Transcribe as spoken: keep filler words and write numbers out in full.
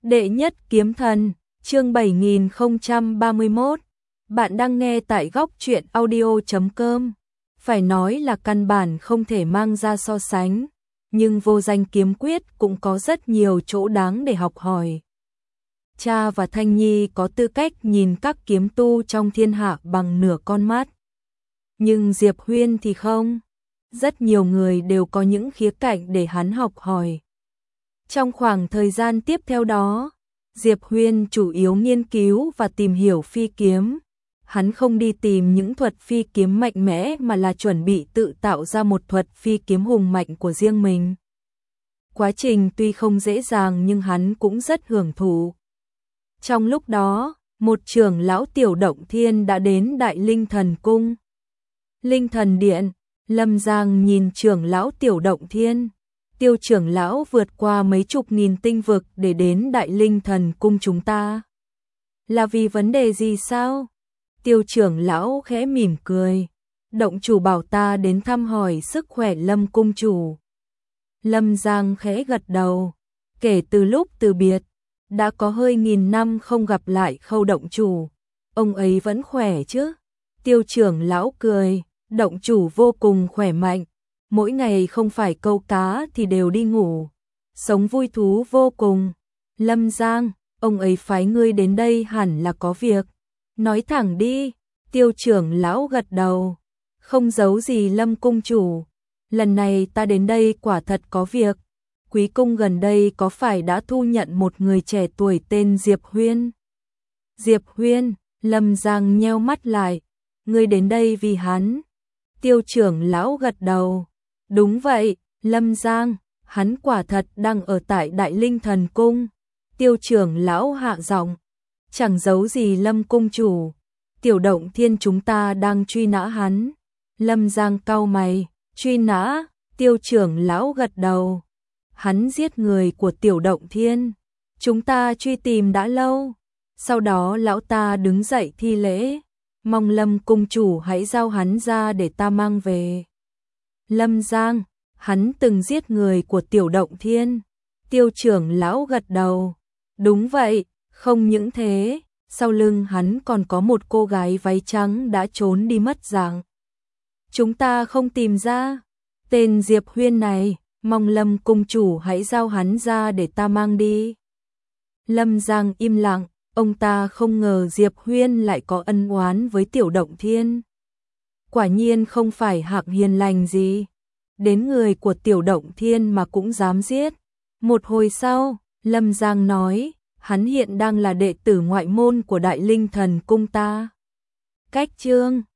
Đệ nhất kiếm thần, chương bảy nghìn không trăm ba mươi mốt. Bạn đang nghe tại góc truyện audio chấm com. Phải nói là căn bản không thể mang ra so sánh, nhưng vô danh kiếm quyết cũng có rất nhiều chỗ đáng để học hỏi. Cha và Thanh Nhi có tư cách nhìn các kiếm tu trong thiên hạ bằng nửa con mắt. Nhưng Diệp Huyên thì không. Rất nhiều người đều có những khía cạnh để hắn học hỏi. Trong khoảng thời gian tiếp theo đó, Diệp Huyên chủ yếu nghiên cứu và tìm hiểu phi kiếm. Hắn không đi tìm những thuật phi kiếm mạnh mẽ mà là chuẩn bị tự tạo ra một thuật phi kiếm hùng mạnh của riêng mình. Quá trình tuy không dễ dàng nhưng hắn cũng rất hưởng thụ. Trong lúc đó, một trưởng lão Tiểu Động Thiên đã đến Đại Linh Thần Cung. Linh Thần Điện, Lâm Giang nhìn trưởng lão Tiểu Động Thiên. Tiêu trưởng lão vượt qua mấy chục nghìn tinh vực để đến Đại Linh Thần Cung chúng ta. Là vì vấn đề gì sao? Tiêu trưởng lão khẽ mỉm cười. Động chủ bảo ta đến thăm hỏi sức khỏe Lâm cung chủ. Lâm Giang khẽ gật đầu. Kể từ lúc từ biệt, đã có hơi nghìn năm không gặp lại Khâu động chủ. Ông ấy vẫn khỏe chứ? Tiêu trưởng lão cười. Động chủ vô cùng khỏe mạnh. Mỗi ngày không phải câu cá thì đều đi ngủ. Sống vui thú vô cùng. Lâm Giang, ông ấy phái ngươi đến đây hẳn là có việc. Nói thẳng đi. Tiêu trưởng lão gật đầu. Không giấu gì Lâm cung chủ. Lần này ta đến đây quả thật có việc. Quý cung gần đây có phải đã thu nhận một người trẻ tuổi tên Diệp Huyên? Diệp Huyên, Lâm Giang nheo mắt lại. Ngươi đến đây vì hắn. Tiêu trưởng lão gật đầu. Đúng vậy, Lâm Giang, hắn quả thật đang ở tại Đại Linh Thần Cung. Tiêu trưởng lão hạ giọng. Chẳng giấu gì Lâm cung chủ. Tiểu Động Thiên chúng ta đang truy nã hắn. Lâm Giang cau mày. Truy nã? Tiêu trưởng lão gật đầu. Hắn giết người của Tiểu Động Thiên. Chúng ta truy tìm đã lâu. Sau đó lão ta đứng dậy thi lễ. Mong Lâm cung chủ hãy giao hắn ra để ta mang về. Lâm Giang, hắn từng giết người của Tiểu Động Thiên. Tiêu trưởng lão gật đầu. Đúng vậy, không những thế, sau lưng hắn còn có một cô gái váy trắng đã trốn đi mất dạng. Chúng ta không tìm ra. Tên Diệp Huyên này, mong Lâm cung chủ hãy giao hắn ra để ta mang đi. Lâm Giang im lặng, ông ta không ngờ Diệp Huyên lại có ân oán với Tiểu Động Thiên. Quả nhiên không phải hạng hiền lành gì. Đến người của Tiểu Động Thiên mà cũng dám giết. Một hồi sau, Lâm Giang nói, hắn hiện đang là đệ tử ngoại môn của Đại Linh Thần Cung ta. Cách chương